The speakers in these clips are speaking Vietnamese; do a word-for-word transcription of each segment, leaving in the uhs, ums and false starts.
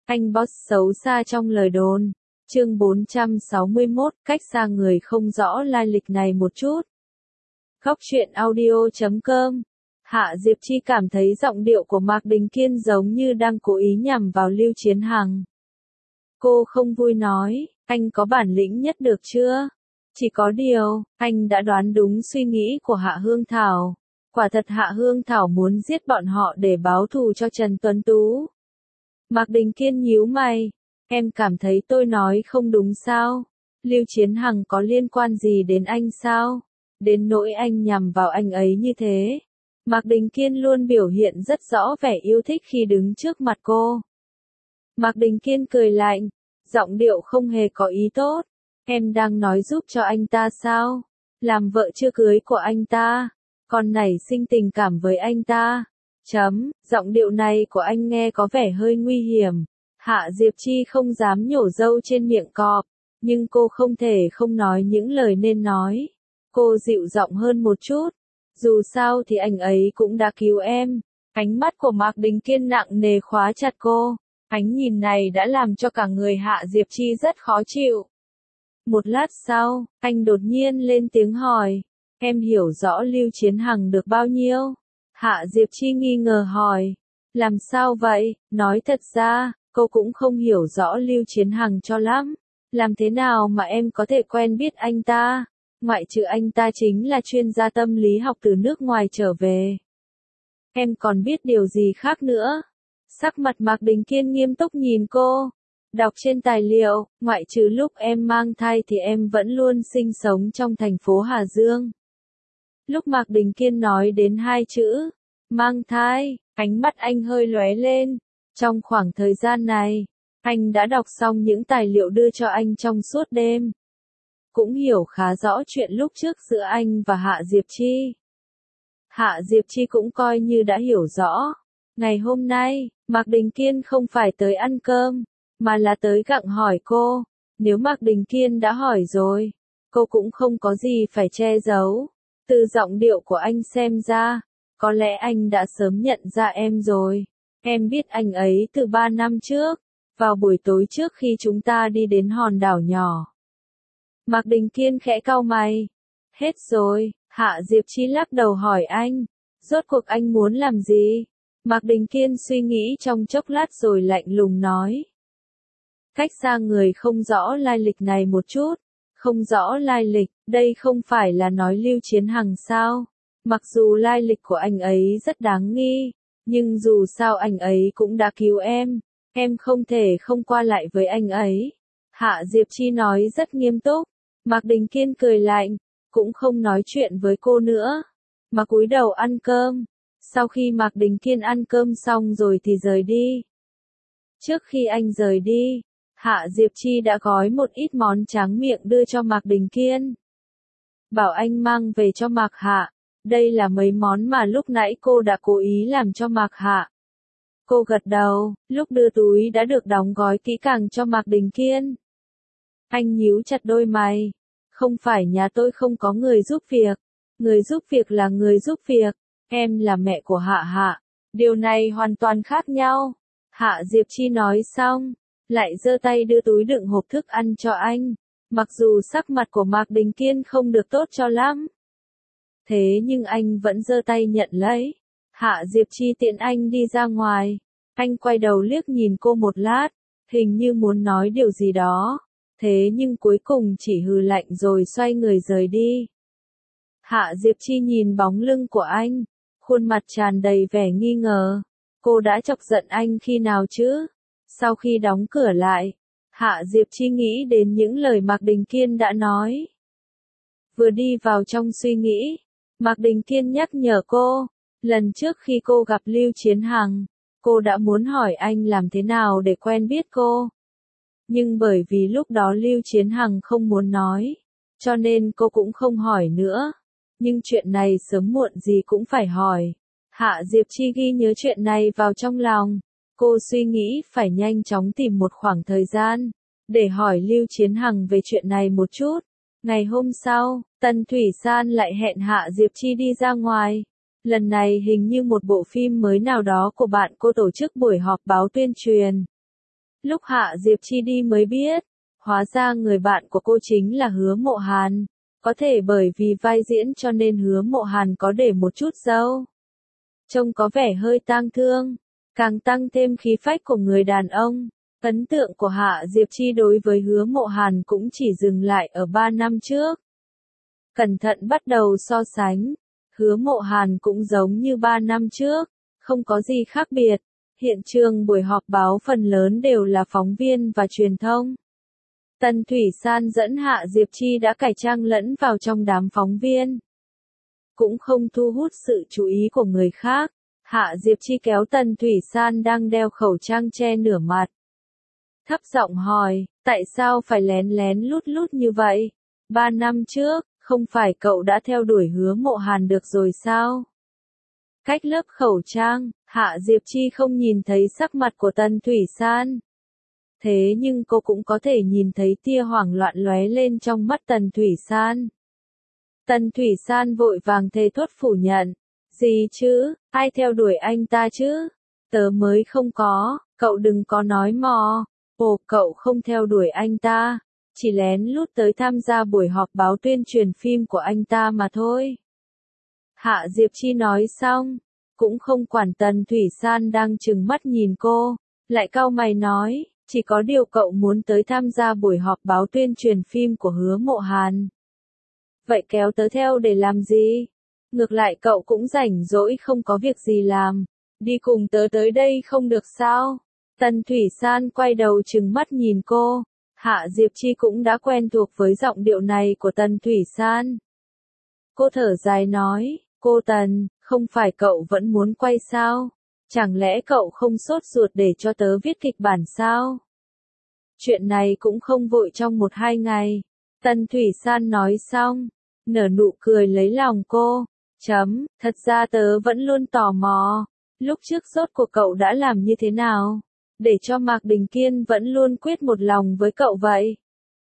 Anh boss xấu xa trong lời đồn. Chương bốn trăm sáu mươi mốt, cách xa người không rõ lai lịch này một chút. Góc truyện audio chấm com. Hạ Diệp Chi cảm thấy giọng điệu của Mạc Đình Kiên giống như đang cố ý nhằm vào Lưu Chiến Hằng. Cô không vui nói, anh có bản lĩnh nhất được chưa? Chỉ có điều, anh đã đoán đúng suy nghĩ của Hạ Hương Thảo. Quả thật Hạ Hương Thảo muốn giết bọn họ để báo thù cho Trần Tuấn Tú. Mạc Đình Kiên nhíu mày. Em cảm thấy tôi nói không đúng sao? Lưu Chiến Hằng có liên quan gì đến anh sao? Đến nỗi anh nhằm vào anh ấy như thế. Mạc Đình Kiên luôn biểu hiện rất rõ vẻ yêu thích khi đứng trước mặt cô. Mạc Đình Kiên cười lạnh, giọng điệu không hề có ý tốt. Em đang nói giúp cho anh ta sao? Làm vợ chưa cưới của anh ta, còn nảy sinh tình cảm với anh ta. Chấm, giọng điệu này của anh nghe có vẻ hơi nguy hiểm. Hạ Diệp Chi không dám nhổ râu trên miệng cọp, nhưng cô không thể không nói những lời nên nói. Cô dịu giọng hơn một chút. Dù sao thì anh ấy cũng đã cứu em. Ánh mắt của Mạc Đình Kiên nặng nề khóa chặt cô. Ánh nhìn này đã làm cho cả người Hạ Diệp Chi rất khó chịu. Một lát sau, anh đột nhiên lên tiếng hỏi. Em hiểu rõ Lưu Chiến Hằng được bao nhiêu? Hạ Diệp Chi nghi ngờ hỏi. Làm sao vậy? Nói thật ra, cô cũng không hiểu rõ Lưu Chiến Hằng cho lắm. Làm thế nào mà em có thể quen biết anh ta? Ngoại trừ anh ta chính là chuyên gia tâm lý học từ nước ngoài trở về. Em còn biết điều gì khác nữa? Sắc mặt Mạc Đình Kiên nghiêm túc nhìn cô. Đọc trên tài liệu, ngoại trừ lúc em mang thai thì em vẫn luôn sinh sống trong thành phố Hà Dương. Lúc Mạc Đình Kiên nói đến hai chữ, mang thai, ánh mắt anh hơi lóe lên. Trong khoảng thời gian này, anh đã đọc xong những tài liệu đưa cho anh trong suốt đêm. Cũng hiểu khá rõ chuyện lúc trước giữa anh và Hạ Diệp Chi. Hạ Diệp Chi cũng coi như đã hiểu rõ. Ngày hôm nay, Mạc Đình Kiên không phải tới ăn cơm, mà là tới gặng hỏi cô. Nếu Mạc Đình Kiên đã hỏi rồi, cô cũng không có gì phải che giấu. Từ giọng điệu của anh xem ra, có lẽ anh đã sớm nhận ra em rồi. Em biết anh ấy từ ba năm trước, vào buổi tối trước khi chúng ta đi đến hòn đảo nhỏ. Mạc Đình Kiên khẽ cau mày. Hết rồi, Hạ Diệp Chi lắc đầu hỏi anh. Rốt cuộc anh muốn làm gì? Mạc Đình Kiên suy nghĩ trong chốc lát rồi lạnh lùng nói. Cách xa người không rõ lai lịch này một chút. Không rõ lai lịch, đây không phải là nói Lưu Chiến Hằng sao? Mặc dù lai lịch của anh ấy rất đáng nghi, nhưng dù sao anh ấy cũng đã cứu em. Em không thể không qua lại với anh ấy. Hạ Diệp Chi nói rất nghiêm túc. Mạc Đình Kiên cười lạnh, cũng không nói chuyện với cô nữa, mà cúi đầu ăn cơm. Sau khi Mạc Đình Kiên ăn cơm xong rồi thì rời đi. Trước khi anh rời đi, Hạ Diệp Chi đã gói một ít món tráng miệng đưa cho Mạc Đình Kiên. Bảo anh mang về cho Mạc Hạ. Đây là mấy món mà lúc nãy cô đã cố ý làm cho Mạc Hạ. Cô gật đầu, lúc đưa túi đã được đóng gói kỹ càng cho Mạc Đình Kiên. Anh nhíu chặt đôi mày. Không phải nhà tôi không có người giúp việc. Người giúp việc là người giúp việc. Em là mẹ của Hạ Hạ. Điều này hoàn toàn khác nhau. Hạ Diệp Chi nói xong, lại giơ tay đưa túi đựng hộp thức ăn cho anh. Mặc dù sắc mặt của Mạc Đình Kiên không được tốt cho lắm. Thế nhưng anh vẫn giơ tay nhận lấy. Hạ Diệp Chi tiện anh đi ra ngoài. Anh quay đầu liếc nhìn cô một lát, hình như muốn nói điều gì đó. Thế nhưng cuối cùng chỉ hừ lạnh rồi xoay người rời đi. Hạ Diệp Chi nhìn bóng lưng của anh, khuôn mặt tràn đầy vẻ nghi ngờ. Cô đã chọc giận anh khi nào chứ? Sau khi đóng cửa lại, Hạ Diệp Chi nghĩ đến những lời Mạc Đình Kiên đã nói. Vừa đi vào trong suy nghĩ, Mạc Đình Kiên nhắc nhở cô, lần trước khi cô gặp Lưu Chiến Hằng, cô đã muốn hỏi anh làm thế nào để quen biết cô. Nhưng bởi vì lúc đó Lưu Chiến Hằng không muốn nói, cho nên cô cũng không hỏi nữa. Nhưng chuyện này sớm muộn gì cũng phải hỏi. Hạ Diệp Chi ghi nhớ chuyện này vào trong lòng. Cô suy nghĩ phải nhanh chóng tìm một khoảng thời gian, để hỏi Lưu Chiến Hằng về chuyện này một chút. Ngày hôm sau, Tần Thủy San lại hẹn Hạ Diệp Chi đi ra ngoài. Lần này hình như một bộ phim mới nào đó của bạn cô tổ chức buổi họp báo tuyên truyền. Lúc Hạ Diệp Chi đi mới biết, hóa ra người bạn của cô chính là Hứa Mộ Hàn. Có thể bởi vì vai diễn cho nên Hứa Mộ Hàn có để một chút râu. Trông có vẻ hơi tang thương, càng tăng thêm khí phách của người đàn ông. Ấn tượng của Hạ Diệp Chi đối với Hứa Mộ Hàn cũng chỉ dừng lại ở ba năm trước. Cẩn thận bắt đầu so sánh, Hứa Mộ Hàn cũng giống như ba năm trước, không có gì khác biệt. Hiện trường buổi họp báo phần lớn đều là phóng viên và truyền thông. Tần Thủy San dẫn Hạ Diệp Chi đã cải trang lẫn vào trong đám phóng viên. Cũng không thu hút sự chú ý của người khác, Hạ Diệp Chi kéo Tần Thủy San đang đeo khẩu trang che nửa mặt. Thấp giọng hỏi, tại sao phải lén lén lút lút như vậy? Ba năm trước, không phải cậu đã theo đuổi Hứa Mộ Hàn được rồi sao? Cách lớp khẩu trang, Hạ Diệp Chi không nhìn thấy sắc mặt của Tần Thủy San. Thế nhưng cô cũng có thể nhìn thấy tia hoảng loạn lóe lên trong mắt Tần Thủy San. Tần Thủy San vội vàng thề thốt phủ nhận. Gì chứ, ai theo đuổi anh ta chứ? Tớ mới không có, cậu đừng có nói mò. Ồ, cậu không theo đuổi anh ta, chỉ lén lút tới tham gia buổi họp báo tuyên truyền phim của anh ta mà thôi. Hạ Diệp Chi nói xong, cũng không quản Tần Thủy San đang trừng mắt nhìn cô, lại cau mày nói, chỉ có điều cậu muốn tới tham gia buổi họp báo tuyên truyền phim của Hứa Mộ Hàn. Vậy kéo tớ theo để làm gì? Ngược lại cậu cũng rảnh rỗi không có việc gì làm, đi cùng tớ tới đây không được sao? Tần Thủy San quay đầu trừng mắt nhìn cô, Hạ Diệp Chi cũng đã quen thuộc với giọng điệu này của Tần Thủy San. Cô thở dài nói, cô Tần, không phải cậu vẫn muốn quay sao? Chẳng lẽ cậu không sốt ruột để cho tớ viết kịch bản sao? Chuyện này cũng không vội trong một hai ngày. Tần Thủy San nói xong, nở nụ cười lấy lòng cô. Chấm, thật ra tớ vẫn luôn tò mò, lúc trước rốt cuộc cậu đã làm như thế nào, để cho Mạc Đình Kiên vẫn luôn quyết một lòng với cậu vậy?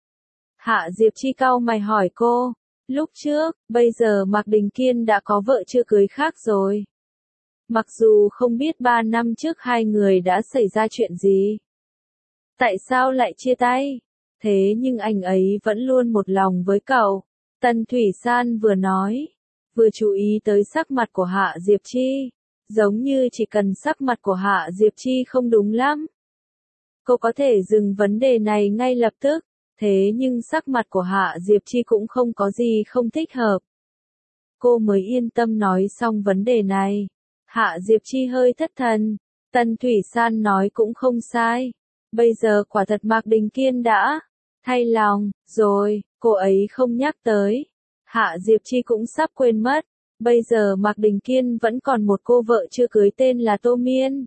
Hạ Diệp Chi cau mày hỏi cô, lúc trước, bây giờ Mạc Đình Kiên đã có vợ chưa cưới khác rồi. Mặc dù không biết ba năm trước hai người đã xảy ra chuyện gì, tại sao lại chia tay, thế nhưng anh ấy vẫn luôn một lòng với cậu. Tần Thủy San vừa nói, vừa chú ý tới sắc mặt của Hạ Diệp Chi, giống như chỉ cần sắc mặt của Hạ Diệp Chi không đúng lắm, cô có thể dừng vấn đề này ngay lập tức, thế nhưng sắc mặt của Hạ Diệp Chi cũng không có gì không thích hợp. Cô mới yên tâm nói xong vấn đề này. Hạ Diệp Chi hơi thất thần, Tần Thủy San nói cũng không sai, bây giờ quả thật Mạc Đình Kiên đã thay lòng rồi, cô ấy không nhắc tới. Hạ Diệp Chi cũng sắp quên mất, bây giờ Mạc Đình Kiên vẫn còn một cô vợ chưa cưới tên là Tô Miên.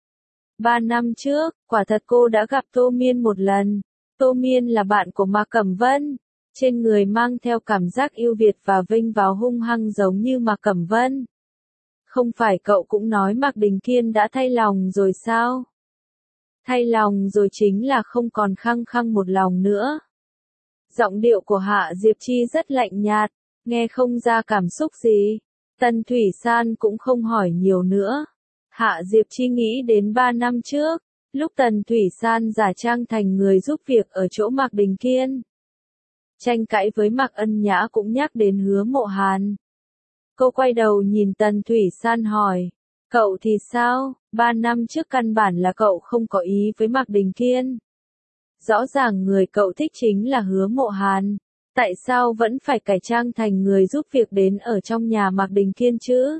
Ba năm trước, quả thật cô đã gặp Tô Miên một lần. Tô Miên là bạn của Mạc Cẩm Vân, trên người mang theo cảm giác yêu Việt và vinh vào hung hăng giống như Mạc Cẩm Vân. Không phải cậu cũng nói Mạc Đình Kiên đã thay lòng rồi sao? Thay lòng rồi chính là không còn khăng khăng một lòng nữa. Giọng điệu của Hạ Diệp Chi rất lạnh nhạt, nghe không ra cảm xúc gì. Tần Thủy San cũng không hỏi nhiều nữa. Hạ Diệp Chi nghĩ đến ba năm trước, lúc Tần Thủy San giả trang thành người giúp việc ở chỗ Mạc Đình Kiên. Tranh cãi với Mạc Ân Nhã cũng nhắc đến Hứa Mộ Hàn. Cô quay đầu nhìn Tần Thủy San hỏi, cậu thì sao, ba năm trước căn bản là cậu không có ý với Mạc Đình Kiên. Rõ ràng người cậu thích chính là Hứa Mộ Hàn, tại sao vẫn phải cải trang thành người giúp việc đến ở trong nhà Mạc Đình Kiên chứ?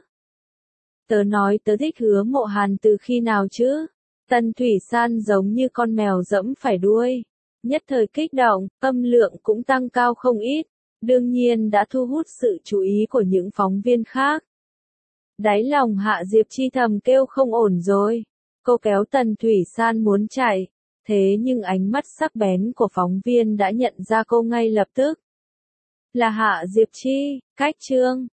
Tớ nói tớ thích Hứa Mộ Hàn từ khi nào chứ? Tần Thủy San giống như con mèo dẫm phải đuôi. Nhất thời kích động, âm lượng cũng tăng cao không ít, đương nhiên đã thu hút sự chú ý của những phóng viên khác. Đáy lòng Hạ Diệp Chi thầm kêu không ổn rồi. Cô kéo Tần Thủy San muốn chạy, thế nhưng ánh mắt sắc bén của phóng viên đã nhận ra cô ngay lập tức. Là Hạ Diệp Chi, cách chương